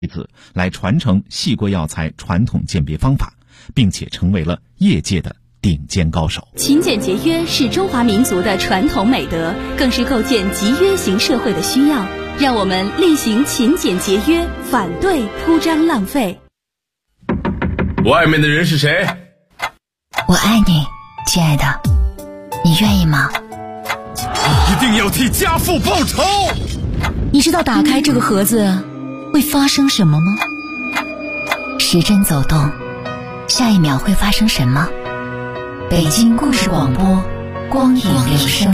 子来传承细锅药材传统鉴别方法，并且成为了业界的顶尖高手。 勤俭节约是中华民族的传统美德，更是构建集约型社会的需要。让我们厉行勤俭节约，反对铺张浪费。 外面的人是谁？ 我爱你，亲爱的，你愿意吗？ 一定要替家父报仇！ 你知道打开这个盒子会发生什么吗？时针走动，下一秒会发生什么？北京故事广播，光影留声。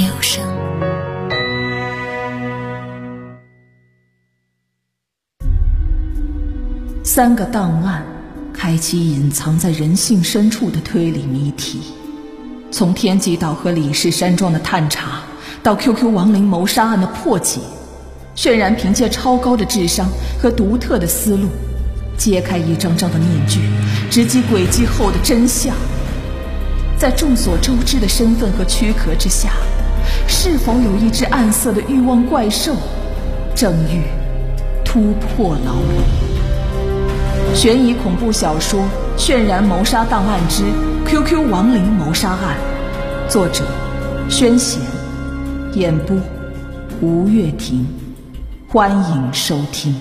3个档案开启隐藏在人性深处的推理谜题，从天极岛和李氏山庄的探查，到 QQ 亡灵谋杀案的破解，渲染凭借超高的智商和独特的思路，揭开一张张的面具，直击轨迹后的真相。在众所周知的身份和躯壳之下，是否有一只暗色的欲望怪兽，正欲突破牢笼？悬疑恐怖小说《渲染谋杀档案之 QQ 亡灵谋杀案》，作者宣贤，演播吴月婷。欢迎收听。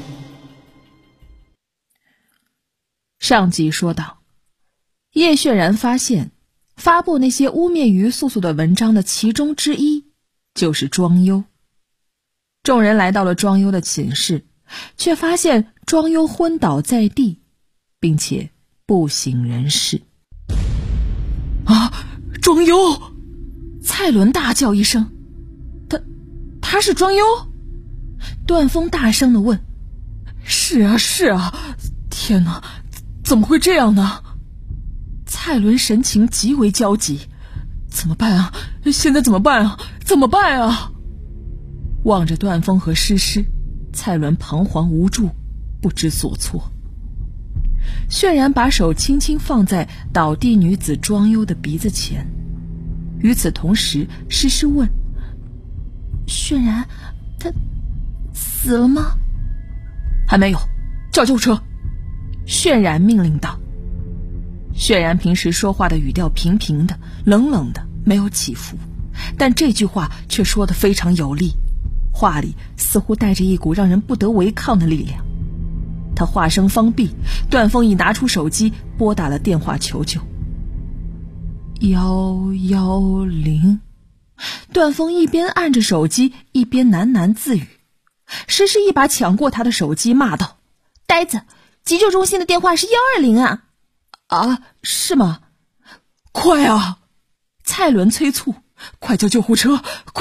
上集说到，叶渲然发现发布那些污蔑于素素的文章的其中之一就是庄优。众人来到了庄优的寝室，却发现庄优昏倒在地，并且不省人事。啊，庄优！蔡伦大叫一声，他是庄优？段峰大声地问。是啊，天哪，怎么会这样呢？蔡伦神情极为焦急，怎么办啊？现在怎么办啊？望着段峰和诗诗，蔡伦彷徨无助，不知所措。渲然把手轻轻放在倒地女子庄优的鼻子前，与此同时，诗诗问：渲然他死了吗？还没有，叫救护车。渲然命令道。渲然平时说话的语调平平的，冷冷的，没有起伏，但这句话却说得非常有力，话里似乎带着一股让人不得违抗的力量。他话声方毕，段峰已拿出手机拨打了电话求救。110。段峰一边按着手机，一边喃喃自语。诗诗一把抢过他的手机，骂道：呆子，急救中心的电话是120啊！啊，是吗？快啊！蔡伦催促，快叫救护车！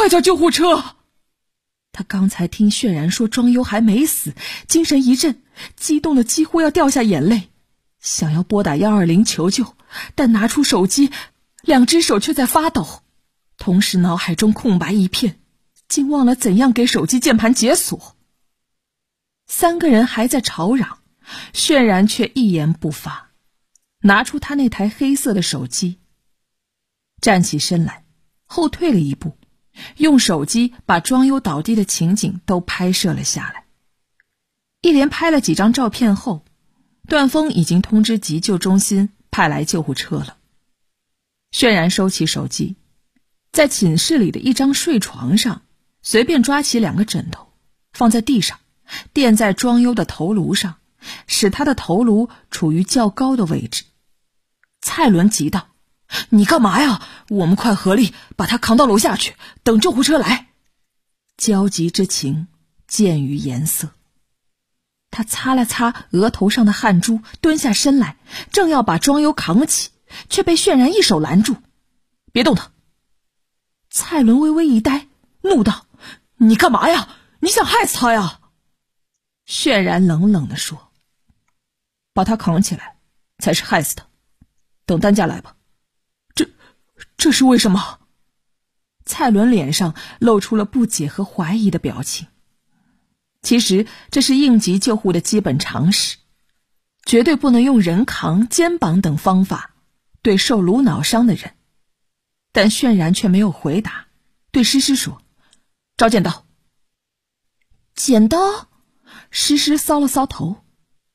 他刚才听渲然说庄优还没死，精神一振，激动的几乎要掉下眼泪，想要拨打120求救，但拿出手机，2只手却在发抖，同时脑海中空白一片，竟忘了怎样给手机键盘解锁。3个人还在吵嚷，渲然却一言不发，拿出他那台黑色的手机，站起身来，后退了一步，用手机把庄优倒地的情景都拍摄了下来。一连拍了几张照片后，段峰已经通知急救中心派来救护车了。渲然收起手机，在寝室里的一张睡床上随便抓起2个枕头，放在地上，垫在庄优的头颅上，使他的头颅处于较高的位置。蔡伦急道：你干嘛呀？我们快合力把他扛到楼下去，等救护车来。焦急之情见于颜色。他擦了擦额头上的汗珠，蹲下身来，正要把庄优扛起，却被渲然一手拦住：别动他。蔡伦微微一呆，怒道：你干嘛呀？你想害死他呀？渲然冷冷地说：把他扛起来才是害死他，等担架来吧。这是为什么？蔡伦脸上露出了不解和怀疑的表情。其实这是应急救护的基本常识，绝对不能用人扛、肩膀等方法对受颅脑伤的人。但渲然却没有回答，对诗诗说：找剪刀。剪刀？诗诗搔了搔头，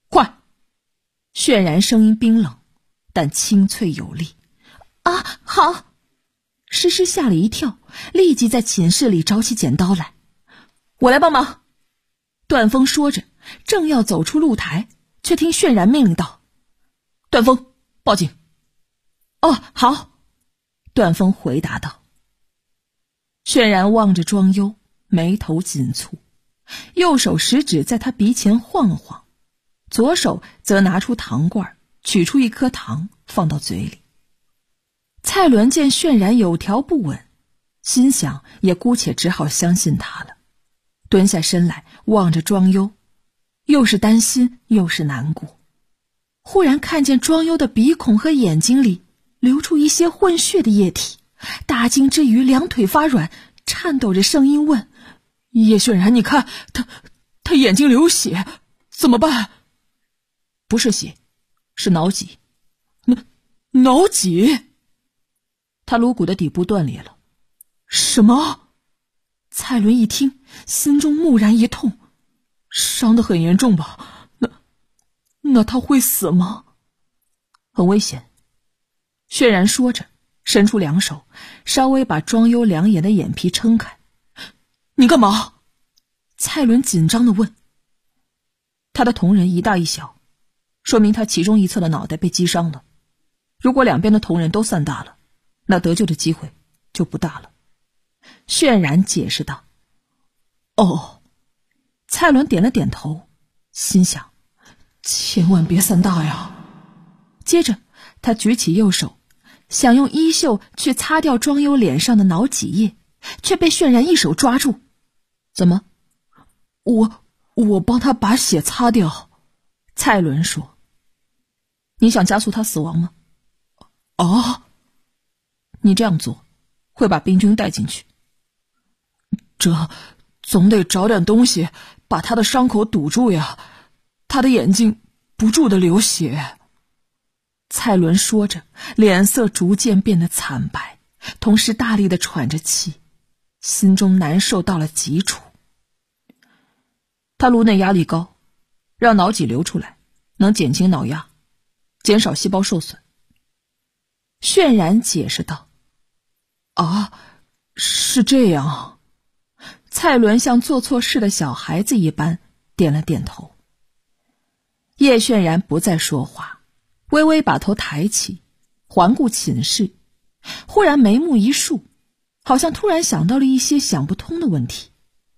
快！渲然声音冰冷，但清脆有力。 啊，好。 诗诗吓了一跳，立即在寝室里找起剪刀来。我来帮忙。段峰说着，正要走出露台，却听渲然命令道：段峰，报警。哦，好。段峰回答道。渲然望着庄优，眉头紧蹙，右手食指在他鼻前晃了晃，左手则拿出糖罐，取出一颗糖放到嘴里。蔡伦见渲然有条不紊，心想也姑且只好相信他了，蹲下身来望着庄优，又是担心又是难过。忽然看见庄优的鼻孔和眼睛里流出一些混血的液体，大惊之余两腿发软，颤抖着声音问：叶渲然，你看他眼睛流血，怎么办？不是血，是脑脊。脑脊？他颅骨的底部断裂了。什么？蔡伦一听，心中蓦然一痛，伤得很严重吧？那他会死吗？很危险。渲然说着，伸出两手，稍微把庄优两眼的眼皮撑开。你干嘛？蔡伦紧张地问。他的瞳仁一大一小，说明他其中一侧的脑袋被击伤了。如果两边的瞳仁都散大了，那得救的机会就不大了。渲然解释道。哦。蔡伦点了点头，心想千万别散大呀。接着他举起右手，想用衣袖去擦掉庄优脸上的脑脊液，却被渲然一手抓住。怎么？我帮他把血擦掉。蔡伦说。你想加速他死亡吗？哦。你这样做会把病菌带进去，这总得找点东西把他的伤口堵住呀，他的眼睛不住地流血。蔡伦说着，脸色逐渐变得惨白，同时大力地喘着气，心中难受到了极处。他颅内压力高，让脑脊流出来，能减轻脑压，减少细胞受损。渲然解释道。啊，是这样。蔡伦像做错事的小孩子一般点了点头。叶渲然不再说话，微微把头抬起，环顾寝室，忽然眉目一竖，好像突然想到了一些想不通的问题。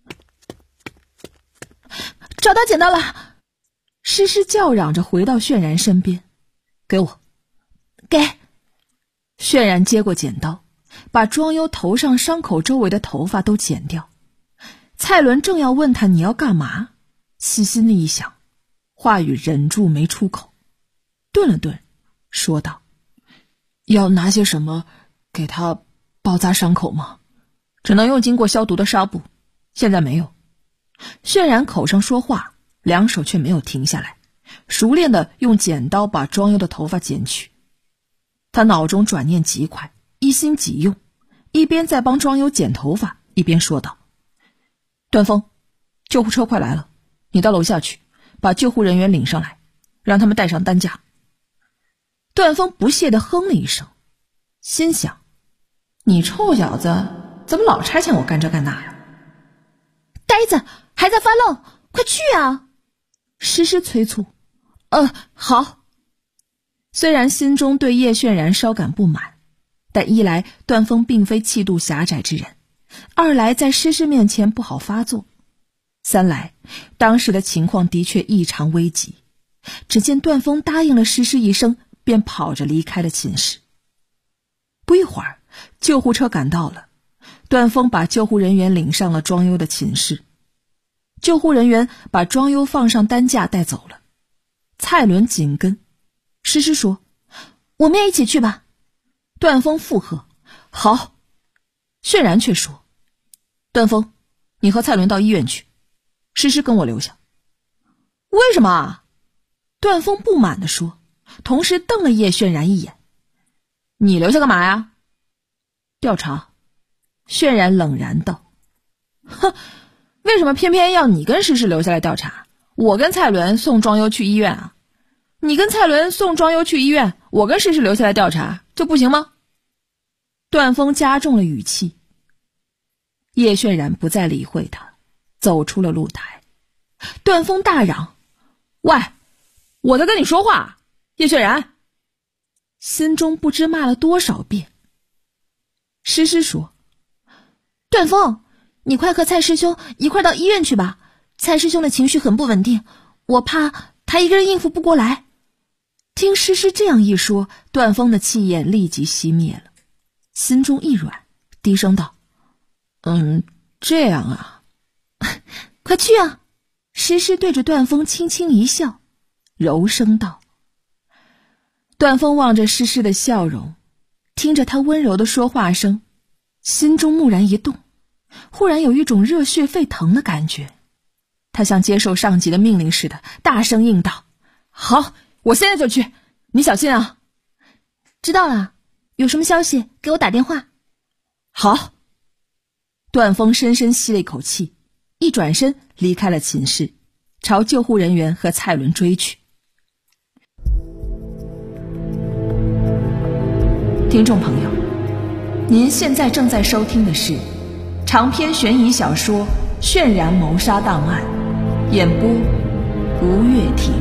找到剪刀了！诗诗叫嚷着回到渲然身边。给我。给。渲然接过剪刀，把庄优头上伤口周围的头发都剪掉。蔡伦正要问他你要干嘛，细心的一想，话语忍住没出口，顿了顿，说道：要拿些什么给他包扎伤口吗？只能用经过消毒的纱布，现在没有。渲然口上说话，两手却没有停下来，熟练地用剪刀把庄优的头发剪去。他脑中转念极快，一心几用，一边在帮庄优剪头发，一边说道：段峰，救护车快来了，你到楼下去，把救护人员领上来，让他们带上担架。段峰不屑地哼了一声，心想：你臭小子怎么老差遣我干这干那呀？ 呆子还在发愣，快去啊！ 诗诗催促。好。虽然心中对叶渲然稍感不满，但一来段峰并非气度狭窄之人，二来在诗诗面前不好发作，三来当时的情况的确异常危急。只见段峰答应了诗诗一声，便跑着离开了寝室。不一会儿，救护车赶到了，段峰把救护人员领上了庄优的寝室。救护人员把庄优放上担架带走了，蔡伦紧跟。诗诗说：我们也一起去吧。段峰附和：好。渲然却说：段峰，你和蔡伦到医院去，诗诗跟我留下。为什么啊？段峰不满地说，同时瞪了叶渲然一眼。你留下干嘛呀？调查。渲然冷然道。哼，为什么偏偏要你跟诗诗留下来调查？ 我跟蔡伦送庄优去医院啊，你跟蔡伦送庄优去医院，我跟诗诗留下来调查，就不行吗？段峰加重了语气。叶渲染不再理会他，走出了露台。段峰大嚷：喂，我在跟你说话，叶渲染！心中不知骂了多少遍。诗诗说： 段峰，你快和蔡师兄一块到医院去吧，蔡师兄的情绪很不稳定，我怕他一个人应付不过来。 听诗诗这样一说，段峰的气焰立即熄灭了，心中一软，低声道：这样啊。 快去啊！ 诗诗对着段峰轻轻一笑，柔声道。段峰望着诗诗的笑容，听着她温柔的说话声，心中蓦然一动，忽然有一种热血沸腾的感觉。他像接受上级的命令似的，大声应道：好，我现在就去，你小心啊。 知道了，有什么消息给我打电话。 好。段峰深深吸了一口气，一转身离开了寝室，朝救护人员和蔡伦追去。听众朋友，您现在正在收听的是长篇悬疑小说《渲染谋杀档案》，演播吴月婷。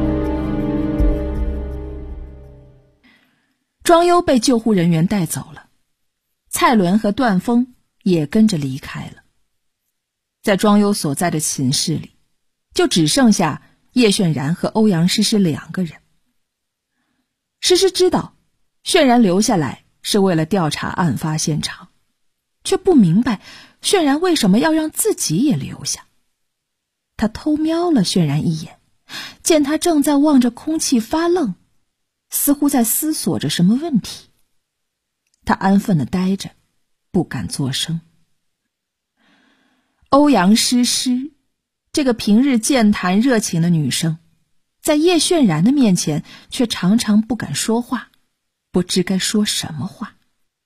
庄优被救护人员带走了，蔡伦和段峰也跟着离开了。在庄优所在的寝室里，就只剩下叶渲染和欧阳诗诗2个人。诗诗知道渲染留下来是为了调查案发现场，却不明白渲染为什么要让自己也留下。他偷瞄了渲染一眼，见他正在望着空气发愣，似乎在思索着什么问题。他安分地呆着，不敢作声。欧阳诗诗，这个平日健谈热情的女生，在叶渲染的面前却常常不敢说话，不知该说什么话。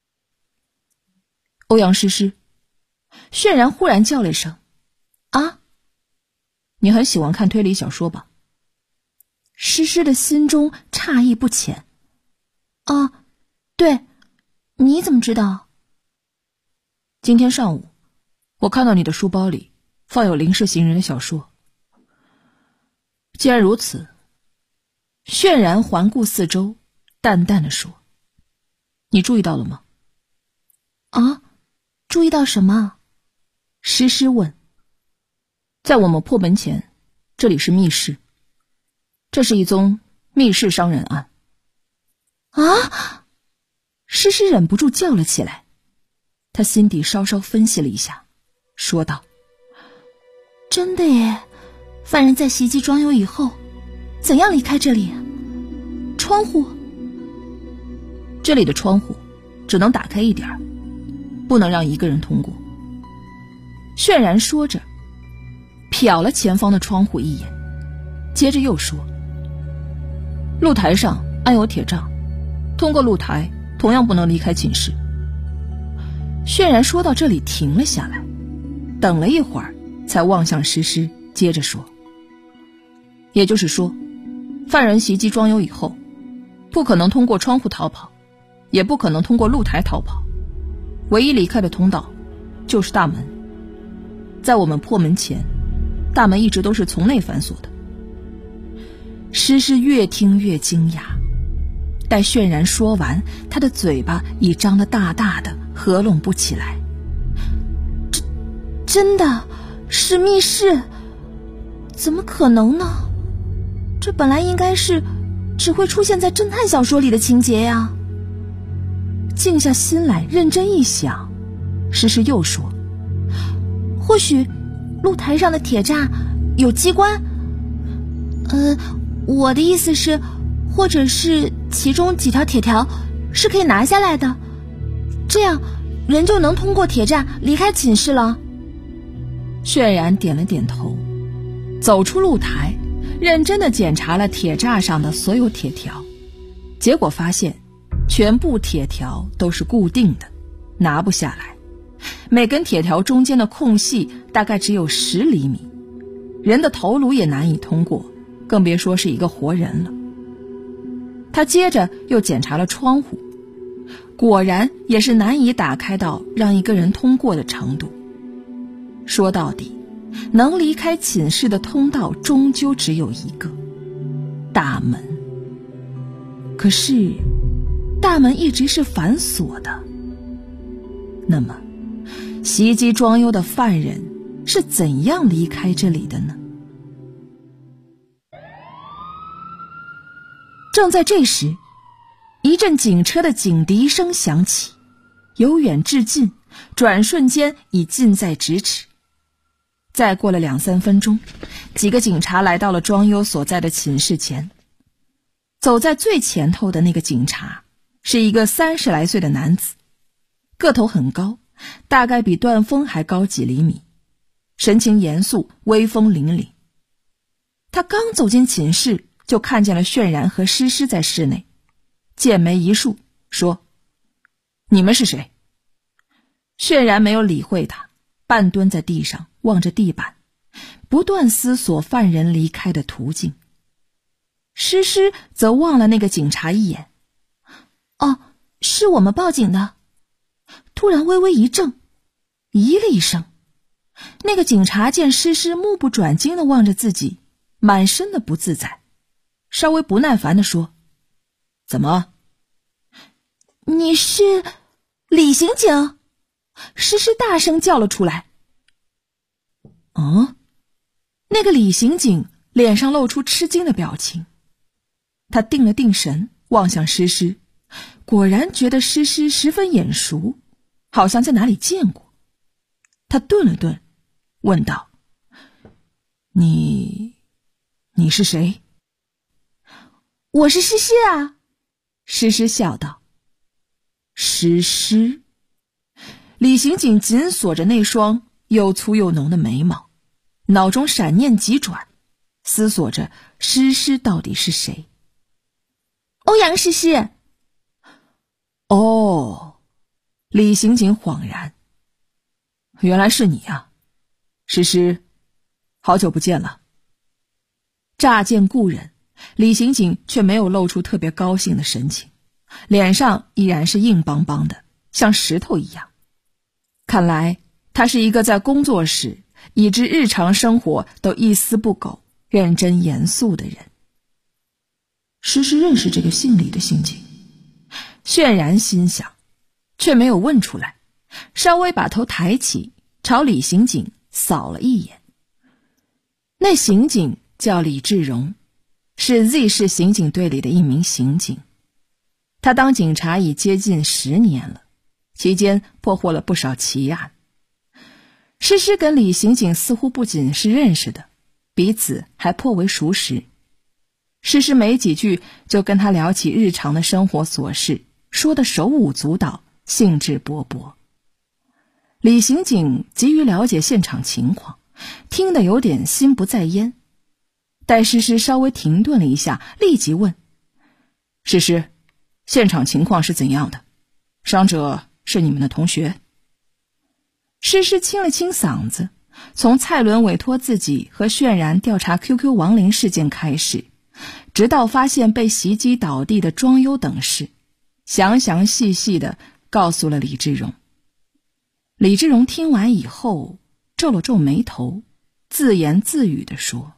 欧阳诗诗，渲染忽然叫了一声：啊！你很喜欢看推理小说吧？诗诗的心中诧异不浅。 啊，对，你怎么知道？ 今天上午，我看到你的书包里放有临时行人的小说。既然如此，渲染环顾四周，淡淡地说：你注意到了吗？ 啊，注意到什么？ 诗诗问。在我们破门前，这里是密室，这是一宗密室伤人案。 啊！ 诗诗忍不住叫了起来，她心底稍稍分析了一下，说道： 真的耶，犯人在袭击庄优以后怎样离开这里？窗户？ 这里的窗户只能打开一点，不能让一个人通过。渲染说着，瞟了前方的窗户一眼，接着又说：露台上安有铁栅，通过露台同样不能离开寝室。渲染说到这里停了下来，等了一会儿才望向诗诗，接着说：也就是说，犯人袭击庄优以后，不可能通过窗户逃跑，也不可能通过露台逃跑，唯一离开的通道就是大门。在我们破门前，大门一直都是从内反锁的。诗诗越听越惊讶，待渲染说完，他的嘴巴已张得大大的，合拢不起来。 真的是密室？怎么可能呢？这本来应该是只会出现在侦探小说里的情节呀。 静下心来认真一想，诗诗又说： 或许露台上的铁栅有机关？我的意思是，或者是其中几条铁条是可以拿下来的，这样人就能通过铁栅离开寝室了。 渲染点了点头，走出露台，认真地检查了铁栅上的所有铁条，结果发现全部铁条都是固定的，拿不下来。每根铁条中间的空隙大概只有10厘米， 人的头颅也难以通过，更别说是一个活人了。他接着又检查了窗户，果然也是难以打开到让一个人通过的程度。说到底，能离开寝室的通道终究只有一个，大门。可是大门一直是反锁的。那么袭击庄优的犯人是怎样离开这里的呢？正在这时，一阵警车的警笛声响起，由远至近，转瞬间已近在咫尺。再过了2-3分钟，几个警察来到了庄优所在的寝室前。走在最前头的那个警察是一个30来岁的男子，个头很高，大概比段峰还高几厘米，神情严肃，威风凛凛。他刚走进寝室，就看见了渲然和诗诗在室内，剑眉一竖，说：“你们是谁？”渲然没有理会他，半蹲在地上，望着地板，不断思索犯人离开的途径。诗诗则望了那个警察一眼，哦，是我们报警的。突然微微一怔，咦了一声。那个警察见诗诗目不转睛地望着自己，满身的不自在，稍微不耐烦地说：“怎么？你是李刑警？”诗诗大声叫了出来。那个李刑警脸上露出吃惊的表情，他定了定神，望向诗诗，果然觉得诗诗十分眼熟，好像在哪里见过。他顿了顿，问道：“你是谁？”“我是诗诗啊。”诗诗笑道。“诗诗。”李刑警紧锁着那双又粗又浓的眉毛，脑中闪念急转，思索着诗诗到底是谁。“欧阳诗诗。”“哦。”李刑警恍然，“原来是你啊，诗诗，好久不见了。”乍见故人，李刑警却没有露出特别高兴的神情，脸上依然是硬邦邦的，像石头一样。看来他是一个在工作时以致日常生活都一丝不苟、认真严肃的人。诗诗认识这个姓李的刑警，渲然心想，却没有问出来，稍微把头抬起，朝李刑警扫了一眼。那刑警叫李志荣，是 Z 市刑警队里的一名刑警。他当警察已接近10年了，期间破获了不少奇案。诗诗跟李刑警似乎不仅是认识的，彼此还颇为熟识。诗诗没几句就跟他聊起日常的生活琐事，说得手舞足蹈，兴致勃勃。李刑警急于了解现场情况，听得有点心不在焉。待诗诗稍微停顿了一下，立即问：“诗诗，现场情况是怎样的？伤者是你们的同学？”诗诗清了清嗓子，从蔡伦委托自己和渲然调查 QQ 亡灵事件开始，直到发现被袭击倒地的庄优等事，详详细细地告诉了李志荣。李志荣听完以后皱了皱眉头，自言自语地说：“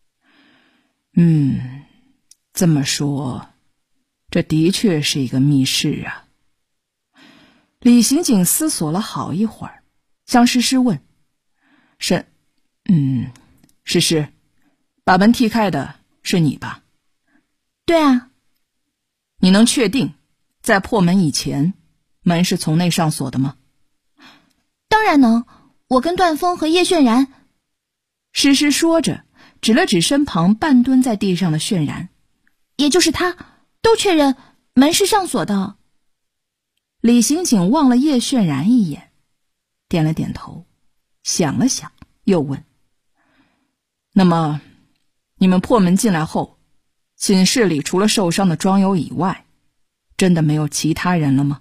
这么说，这的确是一个密室啊。”李刑警思索了好一会儿，向诗诗问：“诗诗，把门踢开的是你吧？”“对啊。”“你能确定在破门以前，门是从内上锁的吗？”“当然能，我跟段峰和叶渲然。”诗诗说着指了指身旁半蹲在地上的渲然，“也就是他，都确认门是上锁的。”李刑警望了叶渲然一眼，点了点头，想了想，又问：“那么你们破门进来后，寝室里除了受伤的庄优以外，真的没有其他人了吗？”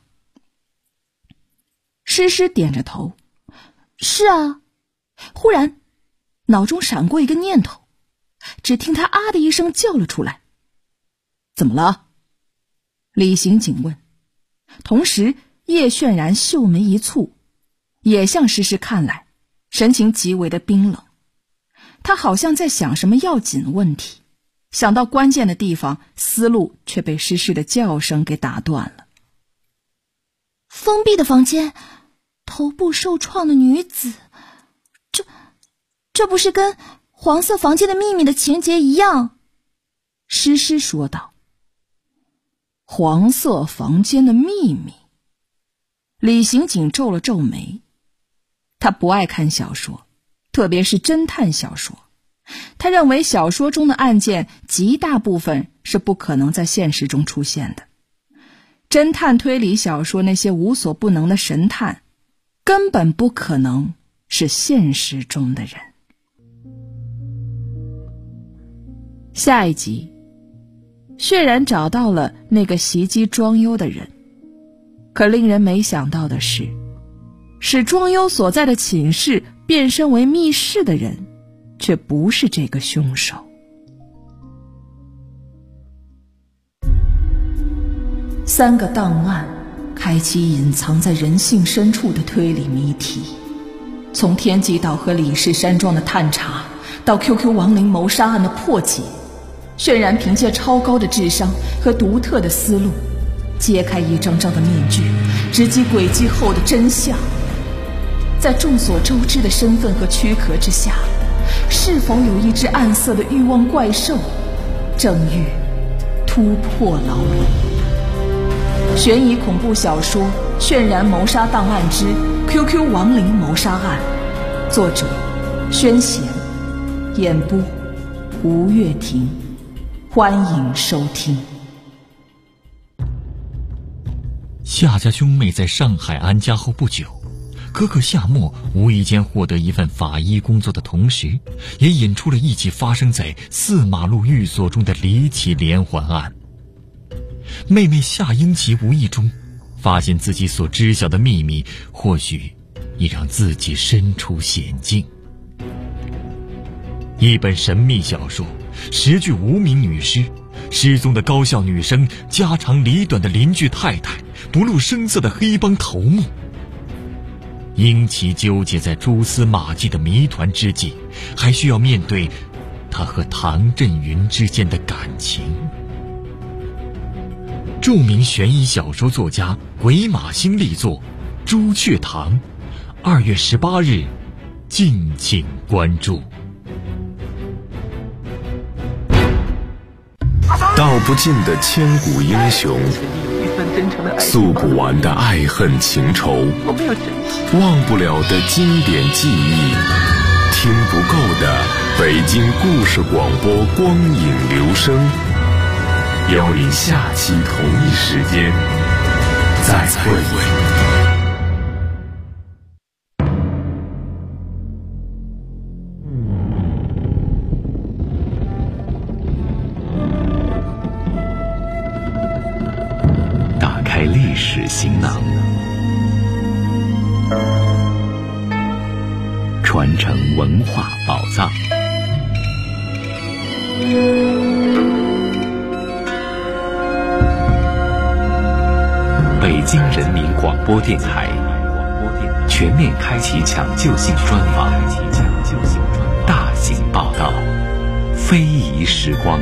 诗诗点着头：“是啊。”忽然脑中闪过一个念头，只听他啊的一声叫了出来。怎么了？李刑警问，同时叶渲然秀眉一蹙，也向诗诗看来，神情极为的冰冷。他好像在想什么要紧问题，想到关键的地方，思路却被诗诗的叫声给打断了。 封闭的房间，头部受创的女子，这不是跟黄色房间的秘密的情节一样？ 诗诗说道。黄色房间的秘密。李刑警皱了皱眉，他不爱看小说，特别是侦探小说。他认为小说中的案件极大部分是不可能在现实中出现的。侦探推理小说那些无所不能的神探，根本不可能是现实中的人。下一集，血然找到了那个袭击庄优的人，可令人没想到的是，使庄优所在的寝室变身为密室的人，却不是这个凶手。3个档案开启隐藏在人性深处的推理谜题，从天际岛和李氏山庄的探查，到 QQ 亡灵谋杀案的破解，渲然凭借超高的智商和独特的思路，揭开一张张的面具，直击轨迹后的真相。在众所周知的身份和躯壳之下，是否有一只暗色的欲望怪兽，正欲突破牢笼？悬疑恐怖小说《渲然谋杀档案之 QQ 亡灵谋杀案》，作者宣贤，演播吴月婷。欢迎收听。 夏家兄妹在上海安家后不久，哥哥夏沫无意间获得一份法医工作的同时，也引出了一起发生在4马路寓所中的离奇连环案。妹妹夏英奇无意中发现自己所知晓的秘密，或许已让自己身处险境。一本神秘小说，10具无名女尸，失踪的高校女生，家长里短的邻居太太，不露声色的黑帮头目。英奇纠结在蛛丝马迹的谜团之际，还需要面对他和唐振云之间的感情。著名悬疑小说作家鬼马星力作《朱雀堂》，2月18日，敬请关注。 道不尽的千古英雄，诉不完的爱恨情仇，忘不了的经典记忆，听不够的北京故事广播光影留声。邀您下期同一时间再会。 打开历史行囊，传承文化宝藏。北京人民广播电台全面开启抢救性专访，大型报道，非遗时光。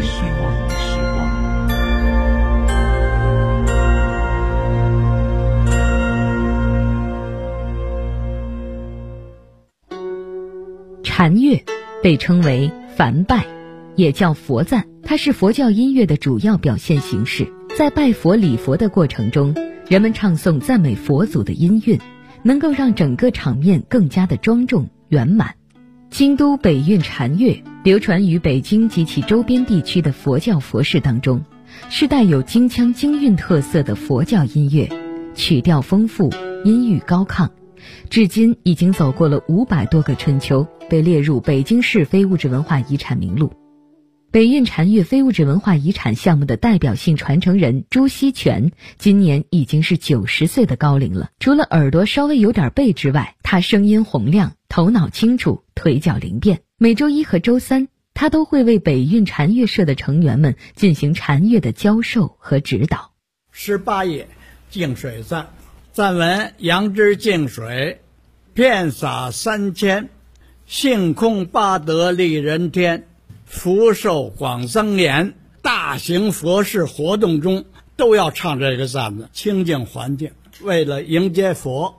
禅乐被称为梵拜，也叫佛赞，它是佛教音乐的主要表现形式。在拜佛礼佛的过程中，人们唱诵赞美佛祖的音韵，能够让整个场面更加的庄重圆满。京都北韵禅乐流传于北京及其周边地区的佛教佛事当中，是带有京腔京韵特色的佛教音乐，曲调丰富，音域高亢，至今已经走过了500多个春秋，被列入北京市非物质文化遗产名录。北韵禅乐非物质文化遗产项目的代表性传承人朱锡全今年已经是90岁的高龄了。除了耳朵稍微有点背之外，他声音洪亮， 头脑清楚，腿脚灵便。每周一和周三，他都会为北运禅乐社的成员们进行禅乐的教授和指导。 18页净水赞，赞文：杨之净水，遍洒3000，性空八德利人天，福寿广增延。大型佛事活动中都要唱这个赞子，清净环境，为了迎接佛。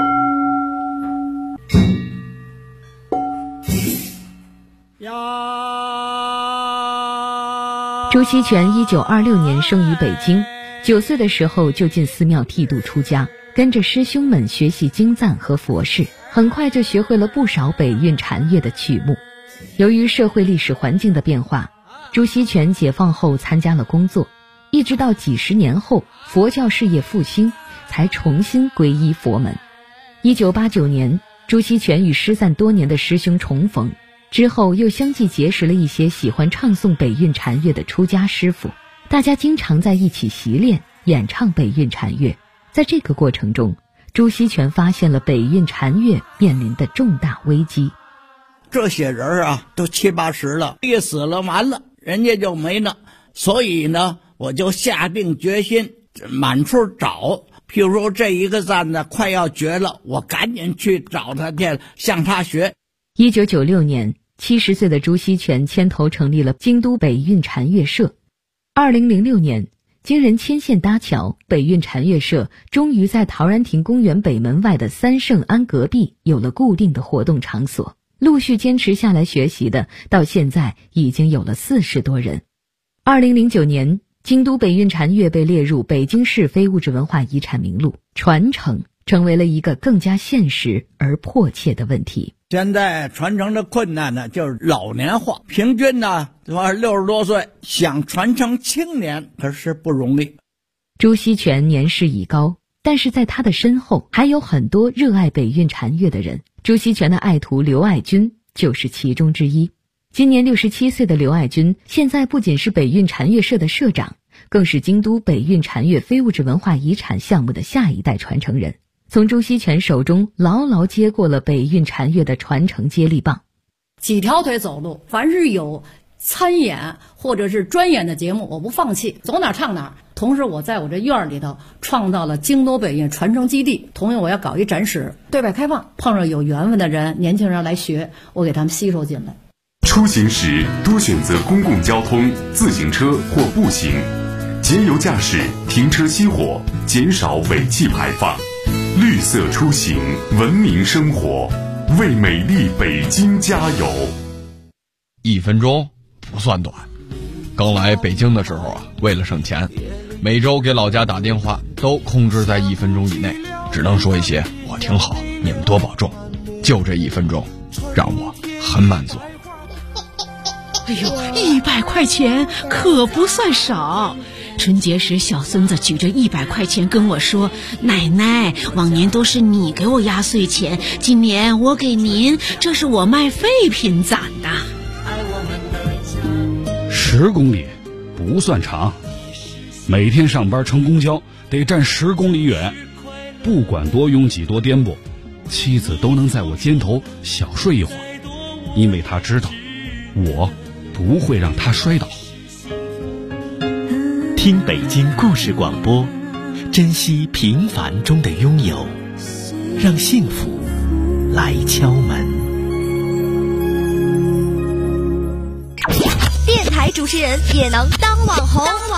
朱锡全1926年生于北京，9岁的时候就进寺庙剃度出家，跟着师兄们学习经赞和佛事，很快就学会了不少北运禅乐的曲目。由于社会历史环境的变化，朱锡全解放后参加了工作，一直到几十年后佛教事业复兴，才重新皈依佛门。1989年，朱锡全与失散多年的师兄重逢，之后又相继结识了一些喜欢唱诵北运禅乐的出家师傅，大家经常在一起习练演唱北运禅乐。在这个过程中，朱锡全发现了北运禅乐面临的重大危机。 这些人啊都70、80了，一死了完了，人家就没了。所以呢，我就下定决心满处找，譬如说这一个赞呢快要绝了，我赶紧去找他去，向他学。 1996年，70岁的朱锡全牵头成立了京都北运禅乐社。2006年，经人牵线搭桥，北运禅乐社终于在陶然亭公园北门外的三圣庵隔壁有了固定的活动场所。陆续坚持下来学习的，到现在已经有了40多人。2009年，京都北运禅乐被列入北京市非物质文化遗产名录，传承成为了一个更加现实而迫切的问题。 现在传承的困难呢，就是老年化，平均呢60多岁，想传承青年可是不容易。 朱锡全年事已高，但是在他的身后还有很多热爱北运禅乐的人。朱锡全的爱徒刘爱军就是其中之一。今年67岁的刘爱军，现在不仅是北运禅乐社的社长，更是京都北运禅乐非物质文化遗产项目的下一代传承人，从朱锡全手中牢牢接过了北运禅乐的传承接力棒。 几条腿走路，凡是有参演或者是专演的节目，我不放弃，走哪唱哪。同时我在我这院里头创造了京都北运传承基地，同时我要搞一展示，对外开放，碰上有缘分的人，年轻人来学，我给他们吸收进来。 出行时多选择公共交通、自行车或步行，节油驾驶，停车熄火，减少尾气排放，绿色出行，文明生活，为美丽北京加油。 1分钟不算短，刚来北京的时候啊，为了省钱，每周给老家打电话都控制在1分钟以内，只能说一些我挺好，你们多保重。就这1分钟，让我很满足。 哎呦，100块钱可不算少。春节时，小孙子举着100块钱跟我说：“奶奶，往年都是你给我压岁钱，今年我给您，这是我卖废品攒的。 ”10公里不算长，每天上班乘公交得站10公里远，不管多拥挤多颠簸，妻子都能在我肩头小睡一会儿，因为她知道我不会让她摔倒。 听北京故事广播，珍惜平凡中的拥有，让幸福来敲门。 电台主持人也能当网红。